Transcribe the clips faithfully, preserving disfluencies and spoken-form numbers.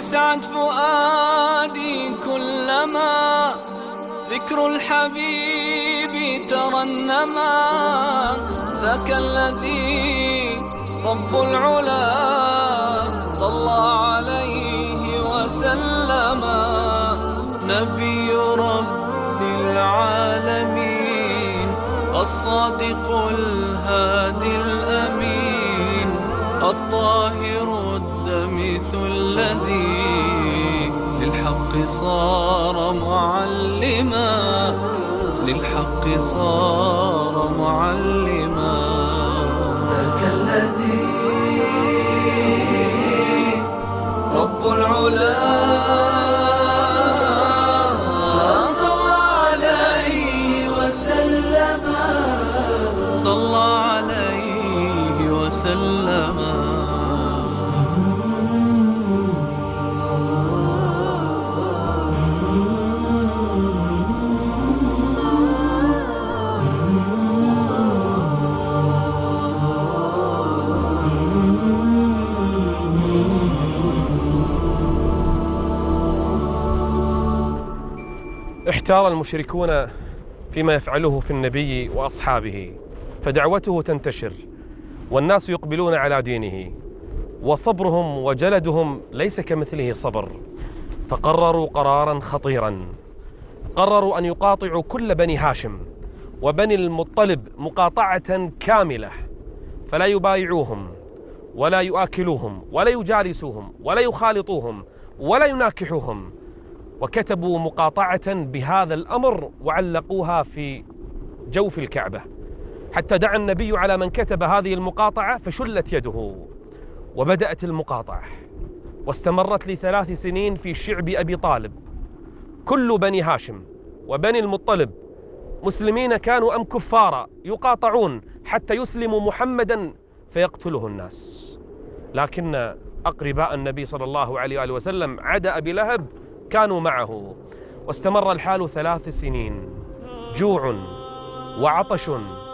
يسعد فؤادي كلما ذكر الحبيب ترنما. ذاك الذي رب العلا صلى عليه وسلم. نبي رب العالمين الصادق الهادي الأمين الطاهر الدمث الذي للحق صار معلما للحق صار معلما. ذاك الذي رب العلا صلى عليه وسلم صلى عليه وسلم. احتار المشركون فيما يفعله في النبي وأصحابه، فدعوته تنتشر والناس يقبلون على دينه، وصبرهم وجلدهم ليس كمثله صبر، فقرروا قرارا خطيرا. قرروا أن يقاطعوا كل بني هاشم وبني المطلب مقاطعة كاملة، فلا يبايعوهم ولا يؤكلوهم ولا يجالسوهم ولا يخالطوهم ولا يناكحوهم. وكتبوا مقاطعة بهذا الأمر وعلقوها في جوف الكعبة، حتى دعا النبي على من كتب هذه المقاطعة فشلت يده. وبدأت المقاطعة واستمرت لثلاث سنين في شعب أبي طالب. كل بني هاشم وبني المطلب مسلمين كانوا أم كفارا يقاطعون حتى يسلموا محمدا فيقتله الناس. لكن أقرباء النبي صلى الله عليه وآله وسلم عدا أبي لهب كانوا معه، واستمر الحال ثلاث سنين، جوع وعطش،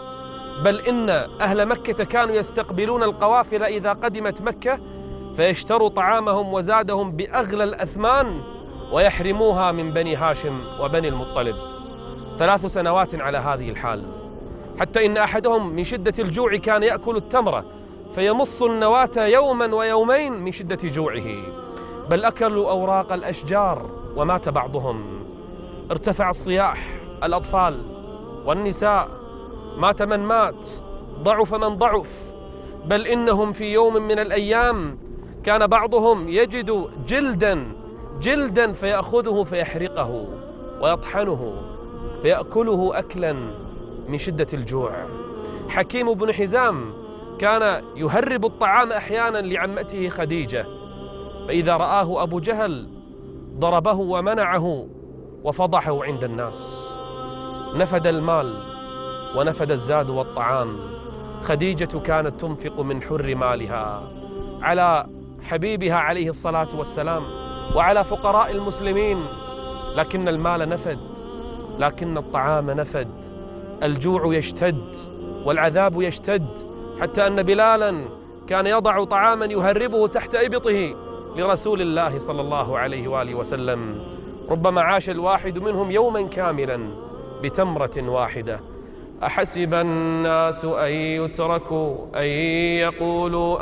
بل إن أهل مكة كانوا يستقبلون القوافل إذا قدمت مكة فيشتروا طعامهم وزادهم بأغلى الأثمان ويحرموها من بني هاشم وبني المطلب. ثلاث سنوات على هذه الحال، حتى إن أحدهم من شدة الجوع كان يأكل التمرة فيمص النواة يوما ويومين من شدة جوعه، بل أكلوا أوراق الأشجار ومات بعضهم. ارتفع الصياح، الأطفال والنساء، مات من مات، ضعف من ضعف، بل إنهم في يوم من الأيام كان بعضهم يجد جلدا جلدا فيأخذه فيحرقه ويطحنه فيأكله أكلا من شدة الجوع. حكيم بن حزام كان يهرب الطعام أحيانا لعمته خديجة، فإذا رآه أبو جهل ضربه ومنعه وفضحه عند الناس. نفد المال ونفد الزاد والطعام. خديجة كانت تنفق من حر مالها على حبيبها عليه الصلاة والسلام وعلى فقراء المسلمين، لكن المال نفد، لكن الطعام نفد. الجوع يشتد والعذاب يشتد، حتى أن بلالا كان يضع طعاما يهربه تحت إبطه لرسول الله صلى الله عليه وآله وسلم. ربما عاش الواحد منهم يوما كاملا بتمرة واحدة. أحسب الناس أن يتركوا أن يقولوا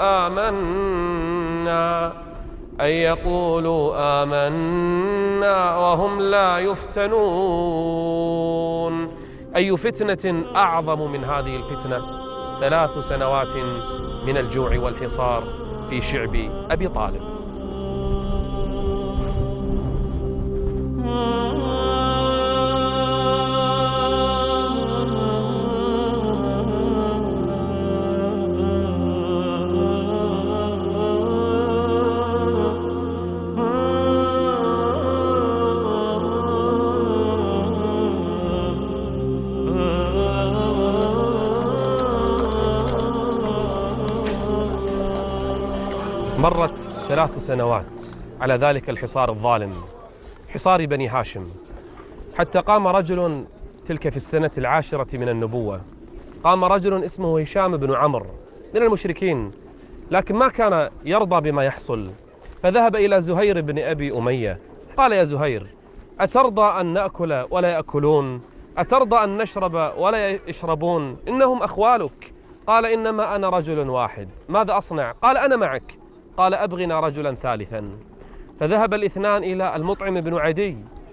آمنا أن يقولوا آمنا وهم لا يفتنون. أي فتنة أعظم من هذه الفتنة؟ ثلاث سنوات من الجوع والحصار في شعب أبي طالب. مرت ثلاث سنوات على ذلك الحصار الظالم، حصار بني هاشم، حتى قام رجل تلك في السنة العاشرة من النبوة، قام رجل اسمه هشام بن عمرو من المشركين، لكن ما كان يرضى بما يحصل، فذهب إلى زهير بن أبي أمية قال: يا زهير، أترضى أن نأكل ولا يأكلون؟ أترضى أن نشرب ولا يشربون؟ إنهم أخوالك. قال: إنما أنا رجل واحد، ماذا أصنع؟ قال: أنا معك. قال: أبغنا رجلا ثالثا. فذهب الاثنان إلى المطعم بن عدي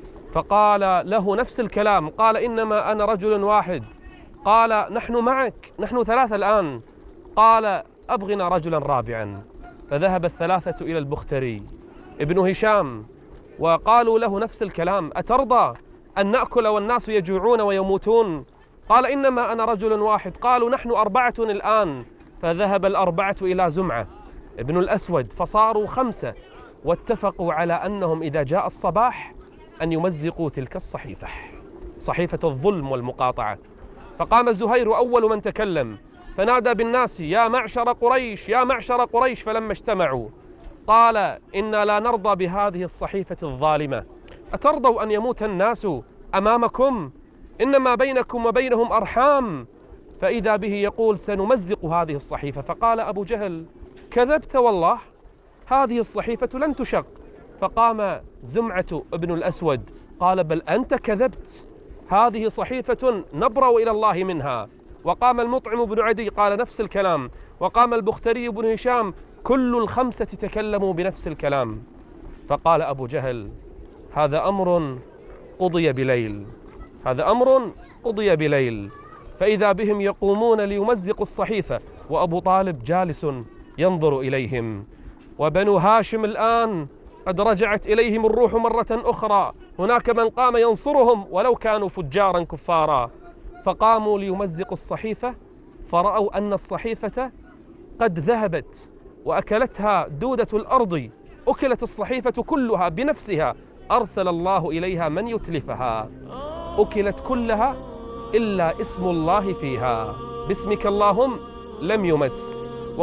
فقال له نفس الكلام، قال: إنما أنا رجل واحد. قال: نحن معك، نحن ثلاثة الآن. قال: أبغنا رجلا رابعا. فذهب الثلاثة إلى البختري ابن هشام وقالوا له نفس الكلام: أترضى أن نأكل والناس يجوعون ويموتون؟ قال: إنما أنا رجل واحد. قالوا: نحن أربعة الآن. فذهب الأربعة إلى زمعة ابن الأسود فصاروا خمسة، واتفقوا على أنهم إذا جاء الصباح أن يمزقوا تلك الصحيفة، صحيفة الظلم والمقاطعة. فقام زهير أول من تكلم فنادى بالناس: يا معشر قريش، يا معشر قريش. فلما اجتمعوا قال: إنا لا نرضى بهذه الصحيفة الظالمة. أترضوا أن يموت الناس أمامكم؟ إنما بينكم وبينهم أرحام. فإذا به يقول: سنمزق هذه الصحيفة. فقال أبو جهل: كذبت والله، هذه الصحيفة لن تشق. فقام زمعة ابن الأسود قال: بل أنت كذبت، هذه صحيفة نبرأ إلى الله منها. وقام المطعم بن عدي قال نفس الكلام، وقام البختري بن هشام، كل الخمسة تكلموا بنفس الكلام. فقال أبو جهل: هذا أمر قضي بليل، هذا أمر قضي بليل. فإذا بهم يقومون ليمزقوا الصحيفة وأبو طالب جالس ينظر إليهم، وبنو هاشم الآن قد رجعت إليهم الروح مرة أخرى، هناك من قام ينصرهم ولو كانوا فجارا كفارا. فقاموا ليمزقوا الصحيفة فرأوا أن الصحيفة قد ذهبت وأكلتها دودة الأرض، أكلت الصحيفة كلها بنفسها، أرسل الله إليها من يتلفها، أكلت كلها إلا اسم الله فيها، باسمك اللهم لم يمس،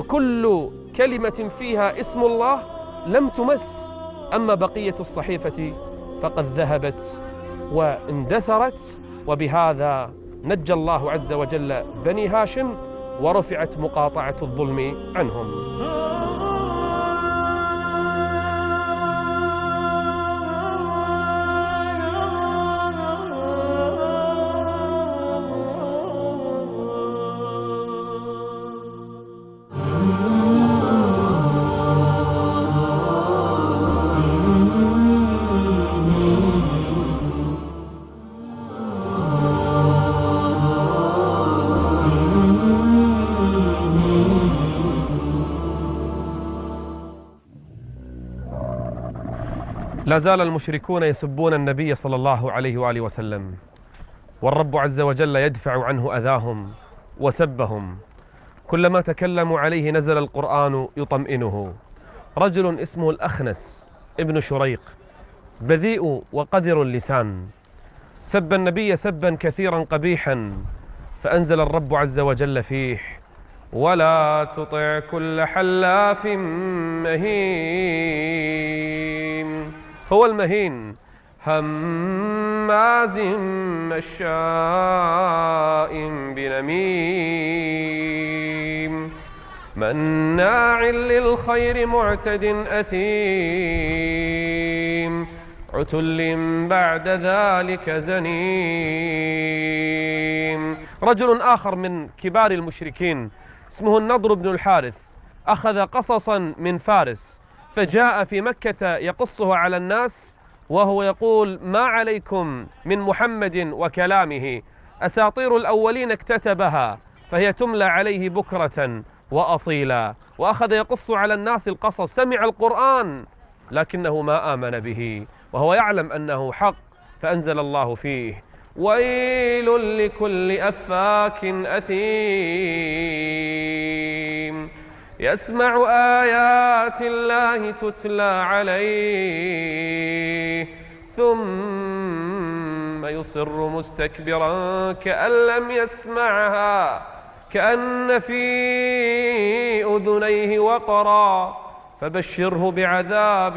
وكل كلمة فيها اسم الله لم تمس. أما بقية الصحيفة فقد ذهبت واندثرت. وبهذا نجى الله عز وجل بني هاشم ورفعت مقاطعة الظلم عنهم. لا زال المشركون يسبون النبي صلى الله عليه وآله وسلم، والرب عز وجل يدفع عنه أذاهم وسبهم. كلما تكلموا عليه نزل القرآن يطمئنه. رجل اسمه الأخنس ابن شريق بذيء وقذر اللسان، سب النبي سبا كثيرا قبيحا، فأنزل الرب عز وجل فيه: ولا تطع كل حلاف مهين. هو المهين هماز مشاء بنميم مناع للخير معتد أثيم عتل بعد ذلك زنيم. رجل آخر من كبار المشركين اسمه النضر بن الحارث أخذ قصصا من فارس، فجاء في مكة يقصه على الناس وهو يقول: ما عليكم من محمد وكلامه، أساطير الأولين اكتتبها فهي تملى عليه بكرة وأصيلا. وأخذ يقص على الناس القصص، سمع القرآن لكنه ما آمن به وهو يعلم أنه حق، فأنزل الله فيه: ويل لكل أفاك أثيم يسمع آيات الله تتلى عليه ثم يصر مستكبرا كأن لم يسمعها كأن في أذنيه وقرا فبشره بعذاب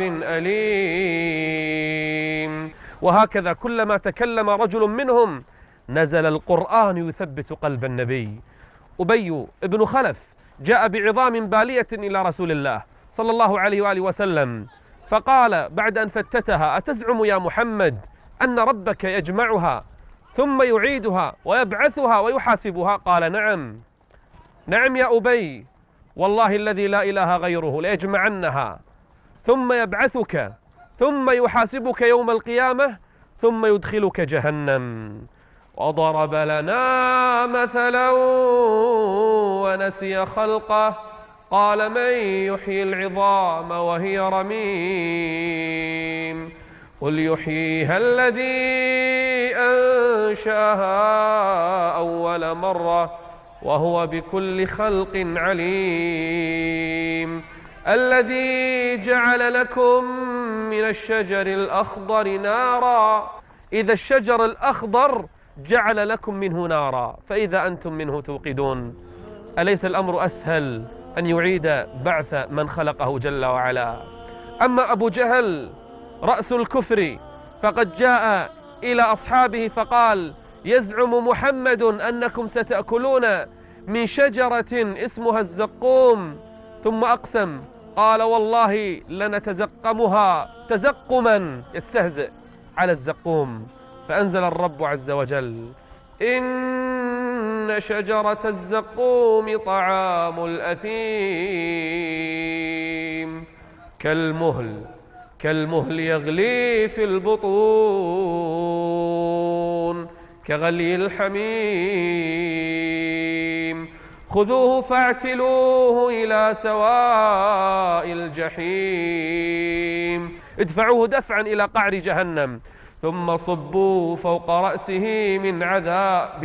أليم. وهكذا كلما تكلم رجل منهم نزل القرآن يثبت قلب النبي. أبي بن خلف جاء بعظام بالية إلى رسول الله صلى الله عليه وآله وسلم، فقال بعد أن فتتها: أتزعم يا محمد أن ربك يجمعها ثم يعيدها ويبعثها ويحاسبها؟ قال: نعم نعم يا أبي، والله الذي لا إله غيره ليجمعنها ثم يبعثك ثم يحاسبك يوم القيامة ثم يدخلك جهنم. وضرب لنا مثلا ونسي خلقه قال: من يحيي العظام وهي رميم قل يحييها الذي أنشأها أول مرة وهو بكل خلق عليم الذي جعل لكم من الشجر الأخضر نارا إذا الشجر الأخضر جعل لكم منه نارا فإذا أنتم منه توقدون. أليس الأمر أسهل أن يعيد بعث من خلقه جل وعلا؟ أما أبو جهل رأس الكفر فقد جاء إلى أصحابه فقال: يزعم محمد أنكم ستأكلون من شجرة اسمها الزقوم، ثم أقسم قال: والله لنتزقمها تزقما، يستهزئ على الزقوم. فأنزل الرب عز وجل: إن شجرة الزقوم طعام الأثيم كالمهل كالمهل يغلي في البطون كغلي الحميم خذوه فاعتلوه إلى سواء الجحيم ادفعوه دفعا إلى قعر جهنم ثم صبوا فوق رأسه من عذاب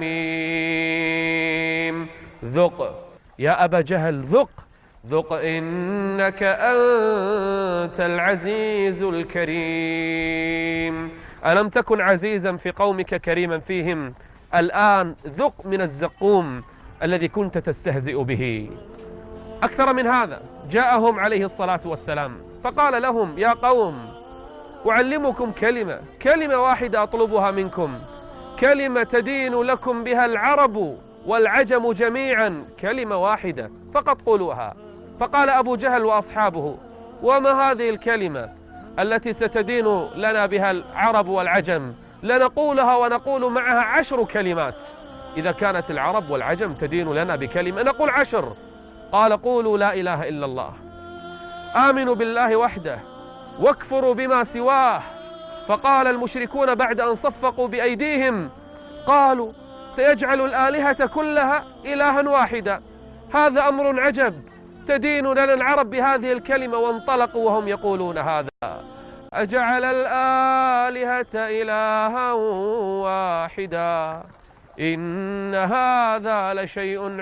الحميم ذق يا أبا جهل ذق ذق إنك أنت العزيز الكريم. ألم تكن عزيزا في قومك كريما فيهم؟ الآن ذق من الزقوم الذي كنت تستهزئ به. أكثر من هذا، جاءهم عليه الصلاة والسلام فقال لهم: يا قوم أعلمكم كلمة كلمة واحدة أطلبها منكم، كلمة تدين لكم بها العرب والعجم جميعا، كلمة واحدة فقط قولوها. فقال أبو جهل وأصحابه: وما هذه الكلمة التي ستدين لنا بها العرب والعجم؟ لنقولها ونقول معها عشر كلمات. إذا كانت العرب والعجم تدين لنا بكلمة نقول عشر. قال: قولوا لا إله إلا الله، آمنوا بالله وحده واكفروا بما سواه. فقال المشركون بعد أن صفقوا بأيديهم قالوا: سيجعل الآلهة كلها إلها واحدا، هذا أمر عجب، تدين لنا العرب بهذه الكلمة. وانطلقوا وهم يقولون هذا. أجعل الآلهة إلها واحدا إن هذا لشيء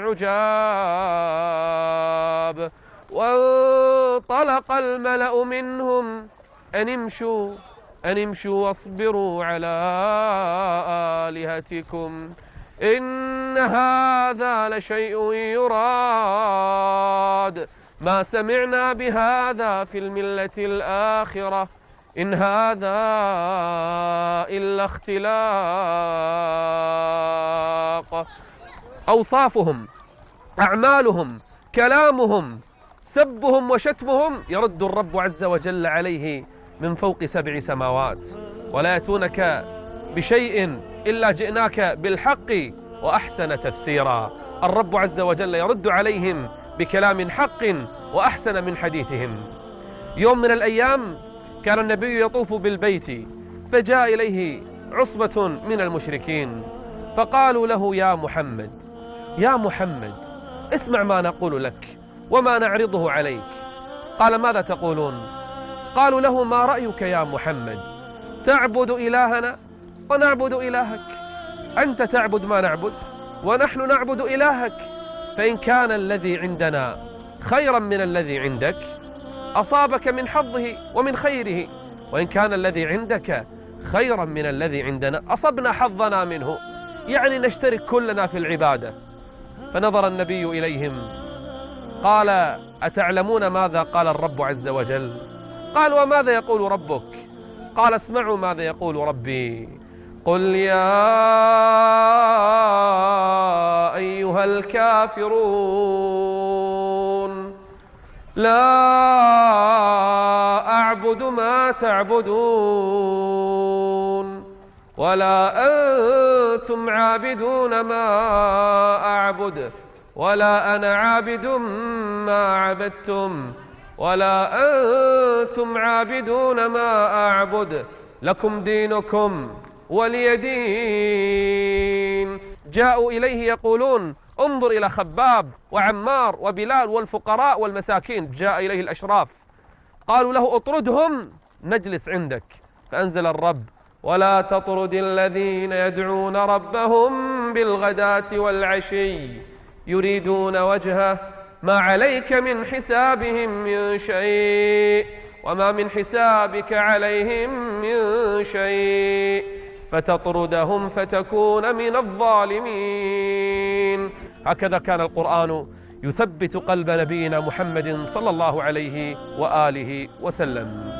عجاب. وانطلق الملأ منهم أن امشوا أن امشوا واصبروا على آلهتكم إن هذا لشيء يراد ما سمعنا بهذا في الملة الآخرة إن هذا إلا اختلاق. أوصافهم، أعمالهم، كلامهم، سبهم وشتمهم يرد الرب عز وجل عليه من فوق سبع سماوات. ولا يأتونك بشيء إلا جئناك بالحق وأحسن تفسيرا. الرب عز وجل يرد عليهم بكلام حق وأحسن من حديثهم. يوم من الأيام كان النبي يطوف بالبيت فجاء إليه عصبة من المشركين فقالوا له: يا محمد يا محمد اسمع ما نقول لك وما نعرضه عليك. قال: ماذا تقولون؟ قالوا له: ما رأيك يا محمد؟ تعبد إلهنا ونعبد إلهك، أنت تعبد ما نعبد ونحن نعبد إلهك، فإن كان الذي عندنا خيرا من الذي عندك أصابك من حظه ومن خيره، وإن كان الذي عندك خيرا من الذي عندنا أصبنا حظنا منه، يعني نشترك كلنا في العبادة. فنظر النبي إليهم قال: أتعلمون ماذا قال الرب عز وجل؟ قال: وماذا يقول ربك؟ قال: اسمعوا ماذا يقول ربي. قل يا أيها الكافرون لا أعبد ما تعبدون ولا أنتم عابدون ما أعبد ولا أنا عابد ما عبدتم ولا أنتم عابدون ما أعبد لكم دينكم ولي دين. جاءوا إليه يقولون انظر إلى خباب وعمار وبلال والفقراء والمساكين. جاء إليه الأشراف قالوا له اطردهم نجلس عندك، فأنزل الرب ولا تطرد الذين يدعون ربهم بالغداة والعشي يريدون وجهه ما عليك من حسابهم من شيء وما من حسابك عليهم من شيء فتطردهم فتكون من الظالمين. هكذا كان القرآن يثبت قلب نبينا محمد صلى الله عليه وآله وسلم.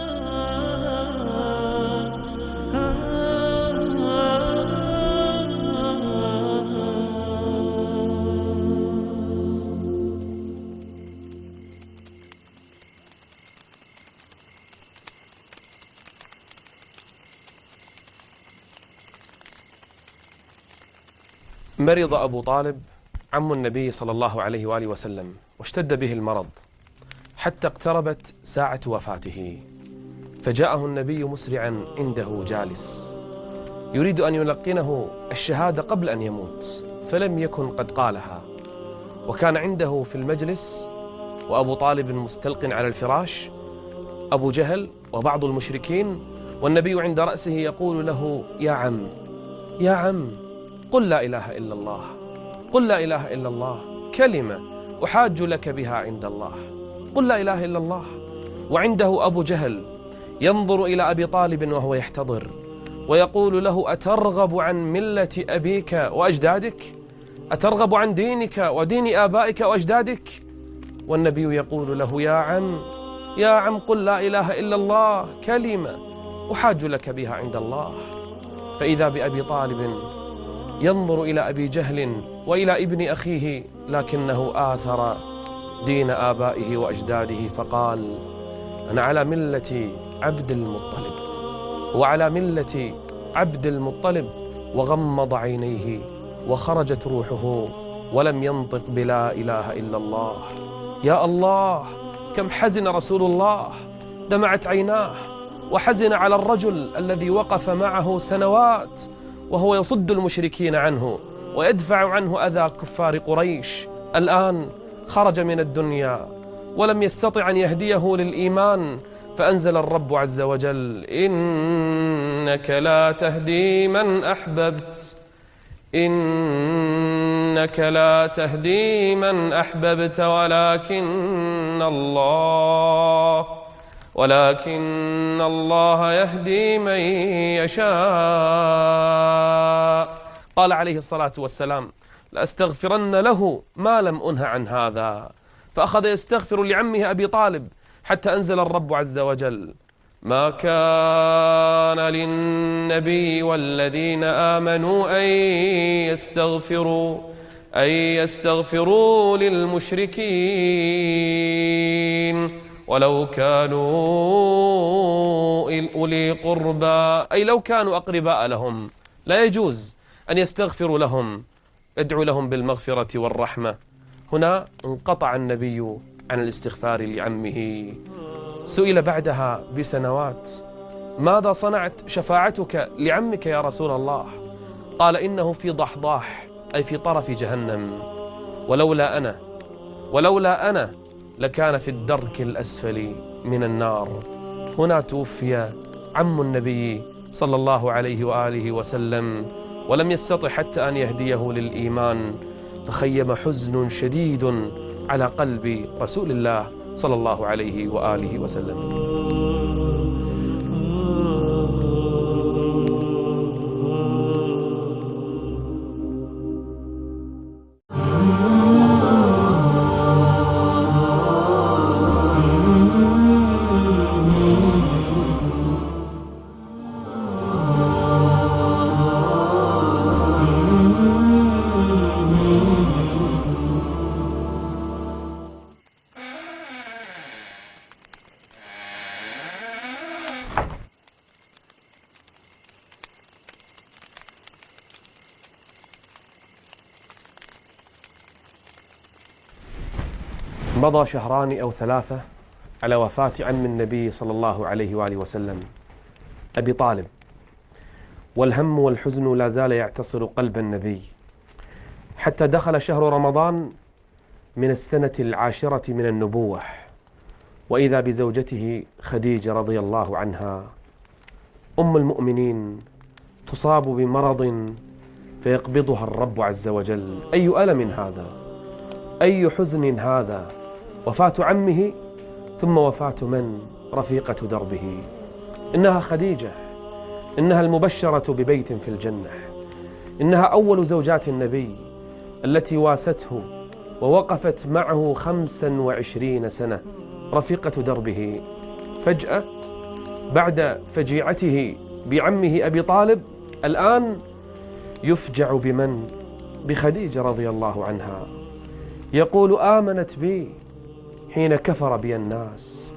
مرض أبو طالب عم النبي صلى الله عليه وآله وسلم واشتد به المرض حتى اقتربت ساعة وفاته، فجاءه النبي مسرعا عنده جالس يريد أن يلقنه الشهادة قبل أن يموت، فلم يكن قد قالها، وكان عنده في المجلس وأبو طالب مستلق على الفراش أبو جهل وبعض المشركين، والنبي عند رأسه يقول له يا عم يا عم قل لا إله إلا الله، قل لا إله إلا الله كلمة أحاج لك بها عند الله، قل لا إله إلا الله. وعنده أبو جهل ينظر إلى أبي طالب وهو يحتضر ويقول له أترغب عن ملة أبيك وأجدادك؟ أترغب عن دينك ودين آبائك وأجدادك؟ والنبي يقول له يا عم يا عم قل لا إله إلا الله كلمة أحاج لك بها عند الله. فإذا بأبي طالب ينظر إلى أبي جهل وإلى ابن أخيه، لكنه آثر دين آبائه وأجداده فقال أنا على ملة عبد المطلب وعلى ملة عبد المطلب، وغمض عينيه وخرجت روحه ولم ينطق بلا إله إلا الله. يا الله كم حزن رسول الله، دمعت عيناه وحزن على الرجل الذي وقف معه سنوات وهو يصد المشركين عنه ويدفع عنه أذى كفار قريش، الآن خرج من الدنيا ولم يستطع أن يهديه للإيمان، فأنزل الرب عز وجل إنك لا تهدي من أحببت إنك لا تهدي من أحببت ولكن الله ولكن الله يهدي من يشاء. قال عليه الصلاة والسلام لأستغفرن له ما لم أنه عن هذا، فأخذ يستغفر لعمه أبي طالب حتى أنزل الرب عز وجل ما كان للنبي والذين آمنوا أن يستغفروا أن يستغفروا للمشركين ولو كانوا أولي قربى، أي لو كانوا أقرباء لهم لا يجوز أن يستغفروا لهم، ادعوا لهم بالمغفرة والرحمة. هنا انقطع النبي عن الاستغفار لعمه. سئل بعدها بسنوات ماذا صنعت شفاعتك لعمك يا رسول الله؟ قال إنه في ضحضاح، أي في طرف جهنم، ولولا أنا ولولا أنا لكان في الدرك الأسفل من النار. هنا توفي عم النبي صلى الله عليه وآله وسلم ولم يستطع حتى أن يهديه للإيمان، فخيم حزن شديد على قلب رسول الله صلى الله عليه وآله وسلم. مضى شهران أو ثلاثة على وفاة عم النبي صلى الله عليه وآله وسلم أبي طالب، والهم والحزن لا زال يعتصر قلب النبي، حتى دخل شهر رمضان من السنة العاشرة من النبوة، وإذا بزوجته خديجة رضي الله عنها أم المؤمنين تصاب بمرض فيقبضها الرب عز وجل. أي ألم هذا، أي حزن هذا، وفاة عمه ثم وفاة من؟ رفيقة دربه. إنها خديجة، إنها المبشرة ببيت في الجنة، إنها أول زوجات النبي التي واسته ووقفت معه خمسا وعشرين سنة رفيقة دربه. فجأة بعد فجيعته بعمه أبي طالب الآن يفجع بمن؟ بخديجة رضي الله عنها. يقول: آمنت بي حين كفر بي الناس،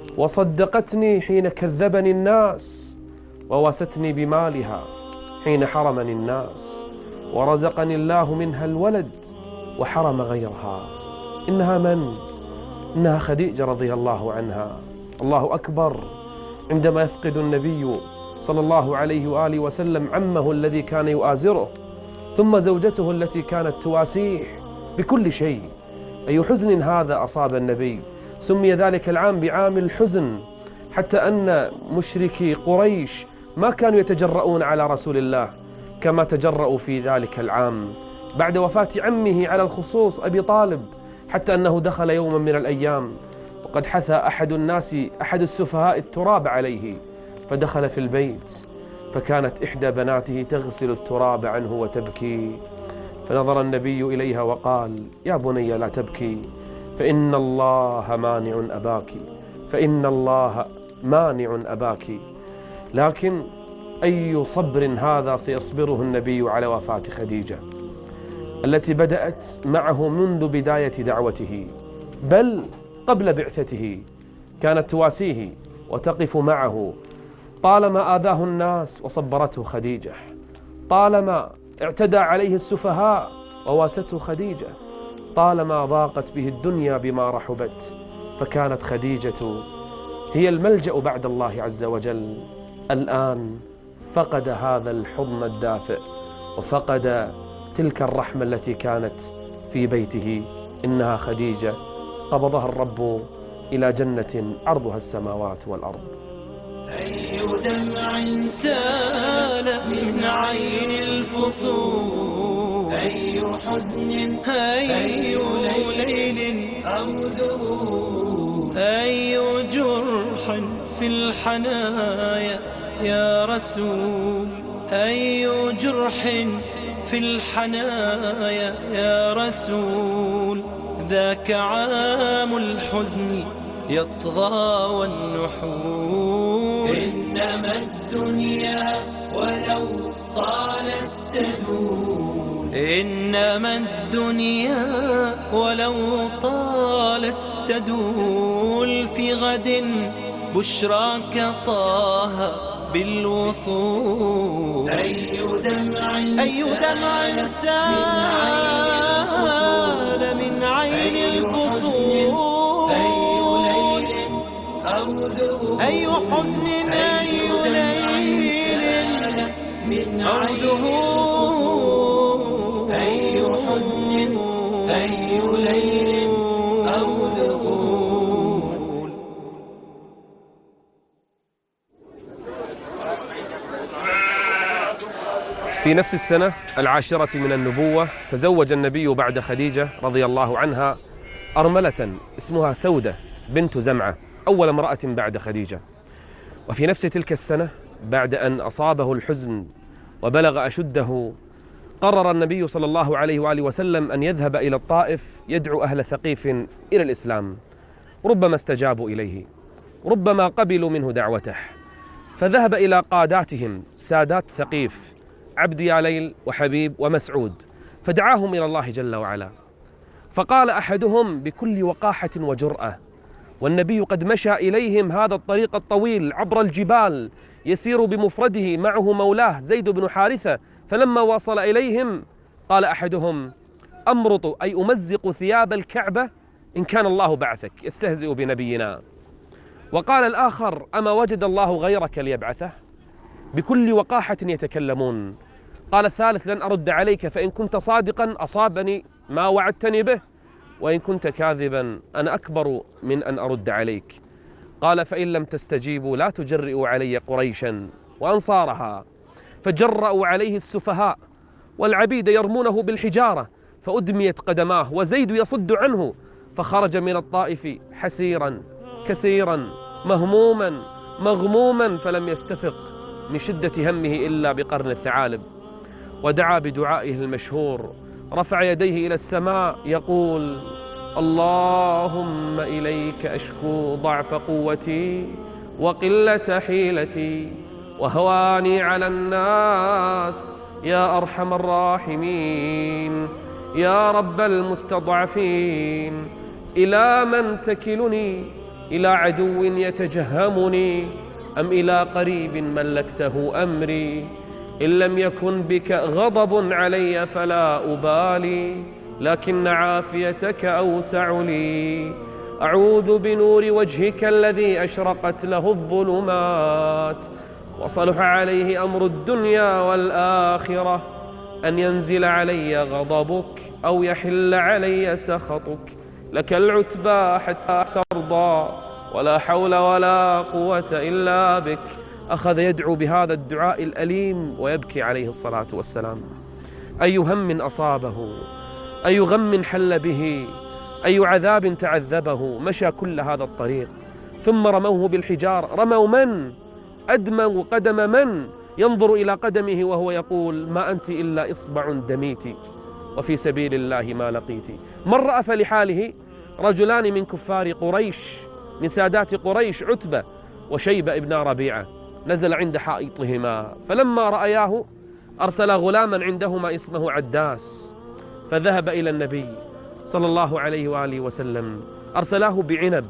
وصدقتني حين كذبني الناس، وواستني بمالها حين حرمني الناس، ورزقني الله منها الولد وحرم غيرها. إنها من؟ إنها خديجة رضي الله عنها. الله أكبر عندما يفقد النبي صلى الله عليه وآله وسلم عمه الذي كان يؤازره، ثم زوجته التي كانت تواسيه بكل شيء. أي حزن هذا أصاب النبي. سمي ذلك العام بعام الحزن، حتى أن مشركي قريش ما كانوا يتجرؤون على رسول الله كما تجرؤوا في ذلك العام بعد وفاة عمه على الخصوص أبي طالب، حتى أنه دخل يوما من الأيام وقد حثى أحد الناس أحد السفهاء التراب عليه، فدخل في البيت فكانت إحدى بناته تغسل التراب عنه وتبكي، فنظر النبي إليها وقال: يا بني لا تبكي، فإن الله مانع أباك، فإن الله مانع أباك. لكن أي صبر هذا سيصبره النبي على وفاة خديجة التي بدأت معه منذ بداية دعوته، بل قبل بعثته كانت تواسيه وتقف معه. طالما آذاه الناس وصبرته خديجة، طالما اعتدى عليه السفهاء وواسته خديجة، طالما ضاقت به الدنيا بما رحبت، فكانت خديجة هي الملجأ بعد الله عز وجل. الآن فقد هذا الحضن الدافئ، وفقد تلك الرحمة التي كانت في بيته. إنها خديجة قبضها الرب إلى جنة عرضها السماوات والأرض. أي دمع سال من عين الفصول، أي حزن، أي ليل أو ذهول، أي جرح في الحنايا يا رسول، أي جرح في الحنايا يا رسول. ذاك عام الحزن يطغى والنحول، إنما الدنيا ولو طالت تدول، إنما الدنيا ولو طالت تدول. في غد بشراك طه بالوصول. أي دمع أي دمع سال من عين الفصول، أي حزن، أي ليل أو ذهول، أي حزن، أي ليل أو ذهول. في نفس السنة العاشرة من النبوة تزوج النبي بعد خديجة رضي الله عنها أرملة اسمها سودة بنت زمعة، أول امرأة بعد خديجة. وفي نفس تلك السنة بعد أن أصابه الحزن وبلغ أشده، قرر النبي صلى الله عليه وآله وسلم أن يذهب إلى الطائف يدعو أهل ثقيف إلى الإسلام. ربما استجابوا إليه، ربما قبلوا منه دعوته، فذهب إلى قاداتهم سادات ثقيف عبد ياليل وحبيب ومسعود، فدعاهم إلى الله جل وعلا. فقال أحدهم بكل وقاحة وجرأة، والنبي قد مشى إليهم هذا الطريق الطويل عبر الجبال يسير بمفرده معه مولاه زيد بن حارثة، فلما وصل إليهم قال أحدهم: أمرط أي أمزق ثياب الكعبة إن كان الله بعثك. يستهزئ بنبينا. وقال الآخر: أما وجد الله غيرك ليبعثه؟ بكل وقاحة يتكلمون. قال الثالث: لن أرد عليك، فإن كنت صادقا أصابني ما وعدتني به، وإن كنت كاذبا أنا أكبر من أن أرد عليك. قال: فإن لم تستجيبوا لا تجرئوا علي قريشا وأنصارها. فجرأوا عليه السفهاء والعبيد يرمونه بالحجارة، فأدميت قدماه وزيد يصد عنه، فخرج من الطائف حسيرا كسيرا مهموما مغموما، فلم يستفق من شدة همه إلا بقرن الثعالب. ودعا بدعائه المشهور، رفع يديه إلى السماء يقول: اللهم إليك أشكو ضعف قوتي وقلة حيلتي وهواني على الناس يا أرحم الراحمين يا رب المستضعفين. إلى من تكلني؟ إلى عدو يتجهمني أم إلى قريب ملكته أمري؟ إن لم يكن بك غضب علي فلا أبالي، لكن عافيتك أوسع لي. أعوذ بنور وجهك الذي أشرقت له الظلمات وصلح عليه أمر الدنيا والآخرة أن ينزل علي غضبك أو يحل علي سخطك. لك العتبى حتى ترضى، ولا حول ولا قوة إلا بك. أخذ يدعو بهذا الدعاء الأليم ويبكي عليه الصلاة والسلام. أي هم أصابه، أي غم حل به، أي عذاب تعذبه. مشى كل هذا الطريق ثم رموه بالحجار. رموا من؟ أدموا قدم من؟ ينظر إلى قدمه وهو يقول: ما أنت إلا إصبع دميت وفي سبيل الله ما لقيت. من رأف لحاله رجلان من كفار قريش، من سادات قريش، عتبة وشيبة ابن ربيعة، نزل عند حائطهما، فلما رأياه أرسل غلاما عندهما اسمه عداس، فذهب إلى النبي صلى الله عليه وآله وسلم. أرسلاه بعنب،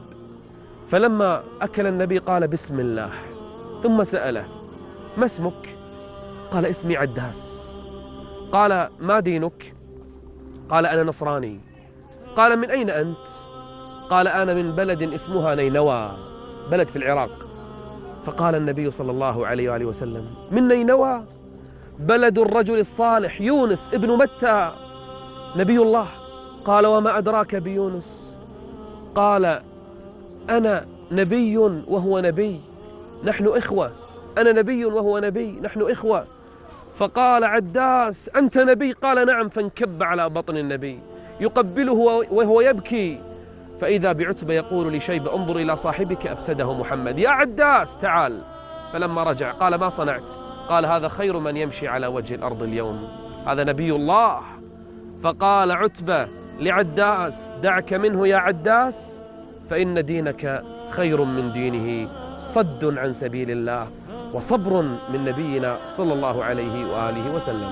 فلما أكل النبي قال: بسم الله، ثم سأله: ما اسمك؟ قال: اسمي عداس. قال: ما دينك؟ قال: أنا نصراني. قال: من أين أنت؟ قال: أنا من بلد اسمها نينوى، بلد في العراق. فقال النبي صلى الله عليه وآله وسلم: من نينوى؟ بلد الرجل الصالح يونس ابن متى نبي الله. قال: وما أدراك بيونس؟ قال: أنا نبي وهو نبي، نحن إخوة. أنا نبي وهو نبي، نحن إخوة. فقال عداس: أنت نبي؟ قال: نعم. فانكب على بطن النبي يقبله وهو يبكي، فإذا بعتبة يقول لشيبة: انظر إلى صاحبك أفسده محمد، يا عداس تعال. فلما رجع قال: ما صنعت؟ قال: هذا خير من يمشي على وجه الأرض اليوم، هذا نبي الله. فقال عتبة لعداس: دعك منه يا عداس، فإن دينك خير من دينه، صد عن سبيل الله وصبر من نبينا صلى الله عليه وآله وسلم.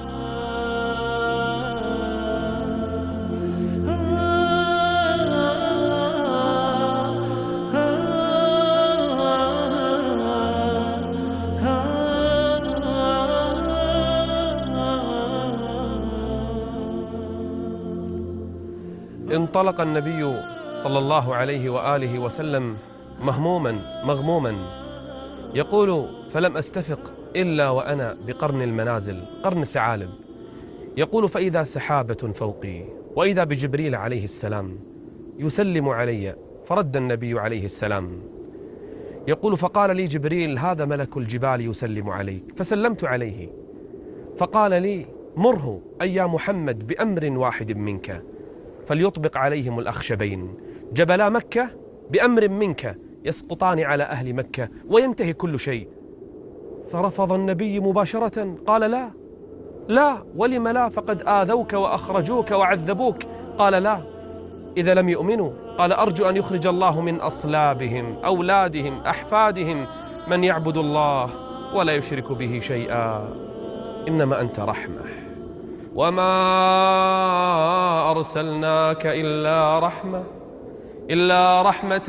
انطلق النبي صلى الله عليه وآله وسلم مهموما مغموما، يقول: فلم أستفق إلا وأنا بقرن المنازل، قرن الثعالب. يقول: فإذا سحابة فوقي، وإذا بجبريل عليه السلام يسلم علي، فرد النبي عليه السلام. يقول: فقال لي جبريل: هذا ملك الجبال يسلم عليك. فسلمت عليه، فقال لي: مره أي يا محمد بأمر واحد منك، فليطبق عليهم الأخشبين جبلا مكة بأمر منك، يسقطان على أهل مكة وينتهي كل شيء. فرفض النبي مباشرة، قال: لا لا، ولم لا؟ فقد آذوك وأخرجوك وعذبوك. قال: لا، إذا لم يؤمنوا. قال: أرجو أن يخرج الله من أصلابهم أولادهم أحفادهم من يعبد الله ولا يشرك به شيئا، إنما أنت رحمة، وما أرسلناك إلا رحمة إلا رحمة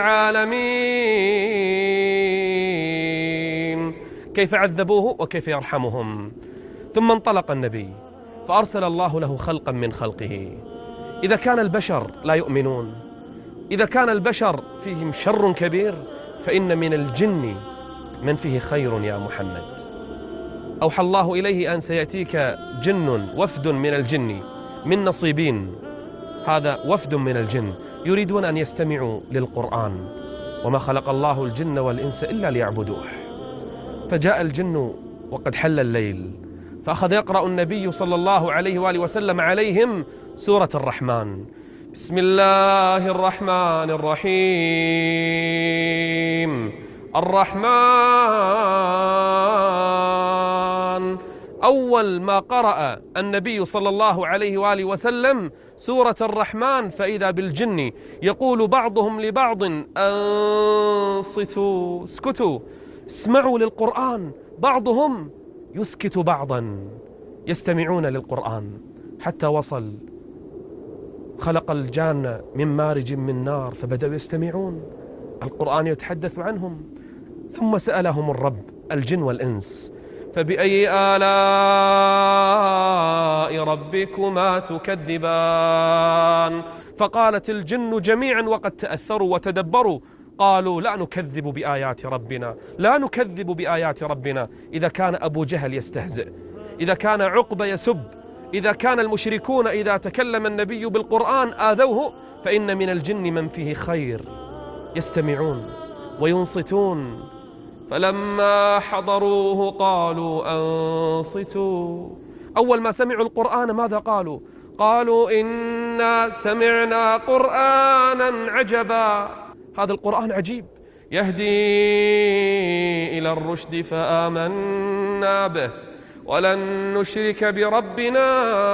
للعالمين. كيف عذبوه وكيف يرحمهم. ثم انطلق النبي فأرسل الله له خلقا من خلقه إذا كان البشر لا يؤمنون، إذا كان البشر فيهم شر كبير، فإن من الجن من فيه خير يا محمد. أوحى الله إليه أن سيأتيك جن، وفد من الجن من نصيبين، هذا وفد من الجن يريدون أن يستمعوا للقرآن، وما خلق الله الجن والإنس إلا ليعبدوه. فجاء الجن وقد حل الليل، فأخذ يقرأ النبي صلى الله عليه وآله وسلم عليهم سورة الرحمن. بسم الله الرحمن الرحيم. الرحمن، أول ما قرأ النبي صلى الله عليه وآله وسلم سورة الرحمن فإذا بالجن يقول بعضهم لبعض أنصتوا، اسكتوا، اسمعوا للقرآن. بعضهم يسكت بعضا، يستمعون للقرآن، حتى وصل خلق الجان من مارج من نار، فبدأوا يستمعون، القرآن يتحدث عنهم. ثم سألهم الرب الجن والإنس: فبأي آلاء ربكما تكذبان؟ فقالت الجن جميعا وقد تأثروا وتدبروا، قالوا: لا نكذب بآيات ربنا، لا نكذب بآيات ربنا. إذا كان أبو جهل يستهزئ، إذا كان عقبة يسب، إذا كان المشركون إذا تكلم النبي بالقرآن آذوه، فإن من الجن من فيه خير، يستمعون وينصتون. فلما حضروه قالوا أنصتوا. أول ما سمعوا القرآن ماذا قالوا؟ قالوا: إنا سمعنا قرآنا عجبا، هذا القرآن عجيب، يهدي إلى الرشد فآمنا به ولن نشرك بربنا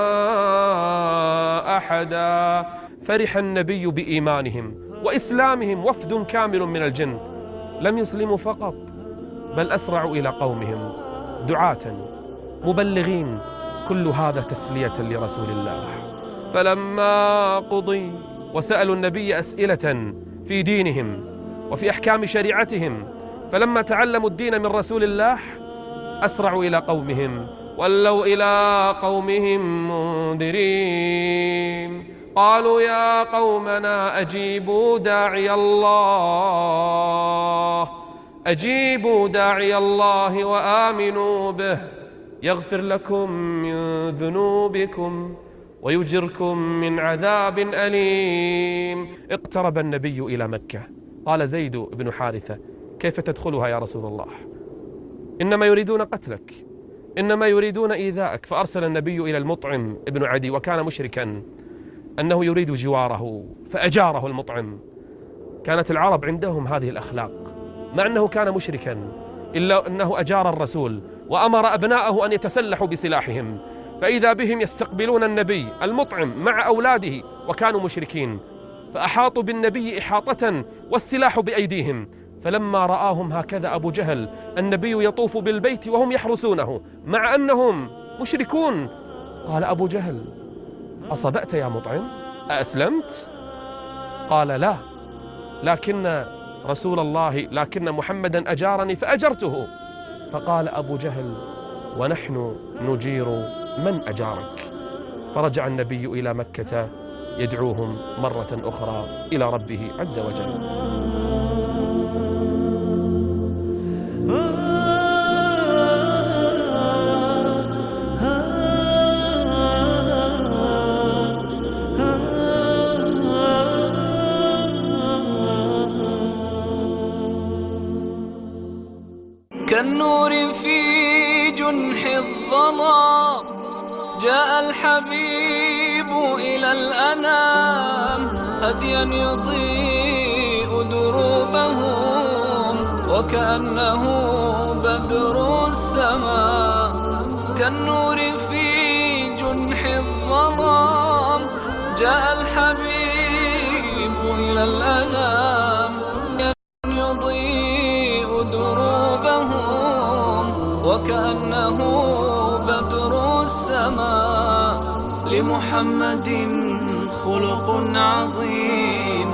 أحدا. فرح النبي بإيمانهم وإسلامهم. وفد كامل من الجن لم يسلموا فقط، بل أسرعوا إلى قومهم دعاة مبلغين. كل هذا تسلية لرسول الله. فلما قضي وسألوا النبي أسئلة في دينهم وفي أحكام شريعتهم، فلما تعلموا الدين من رسول الله أسرعوا إلى قومهم، ولوا إلى قومهم منذرين. قالوا: يا قومنا أجيبوا داعي الله، أجيبوا داعي الله وآمنوا به يغفر لكم من ذنوبكم ويجركم من عذاب أليم. اقترب النبي إلى مكة. قال زيد بن حارثة: كيف تدخلها يا رسول الله؟ إنما يريدون قتلك، إنما يريدون إيذاءك. فأرسل النبي إلى المطعم ابن عدي، وكان مشركا، أنه يريد جواره، فأجاره المطعم. كانت العرب عندهم هذه الأخلاق، مع أنه كان مشركا، إلا أنه أجار الرسول وأمر أبناءه أن يتسلحوا بسلاحهم، فإذا بهم يستقبلون النبي المطعم مع أولاده وكانوا مشركين، فأحاطوا بالنبي إحاطة والسلاح بأيديهم. فلما رآهم هكذا أبو جهل النبي يطوف بالبيت وهم يحرسونه مع أنهم مشركون، قال أبو جهل: أصبأت يا مطعم؟ أأسلمت؟ قال: لا، لكن رسول الله، لكن محمدا أجارني فأجرته. فقال أبو جهل: ونحن نجير من أجارك. فرجع النبي إلى مكة يدعوهم مرة أخرى إلى ربه عز وجل. كالنور في جنح الظلام جاء الحبيب إلى الأنام، هديا يضيء دروبهم وكأنه بدر السماء. كالنور في جنح الظلام جاء الحبيب إلى الأنام، يضيء دروبهم وكأنه بدر السماء. لمحمد خلق عظيم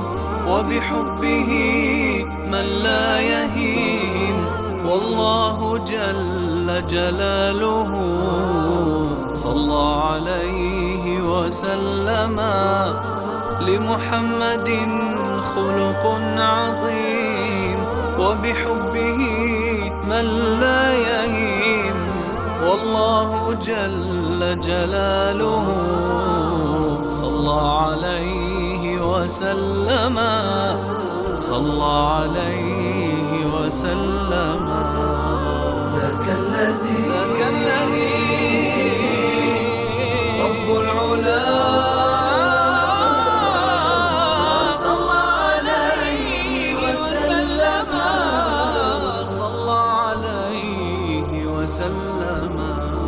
وبحبه من لا يهين، والله جل جل جلاله صلى عليه وسلم. لمحمد خلق عظيم وبحبه من لا يهيم، والله جل جلاله صلى عليه وسلم صلى عليه وسلم. ذاك الذي ذاك الذي رب العلا صلى عليه وسلم صلى عليه وسلم.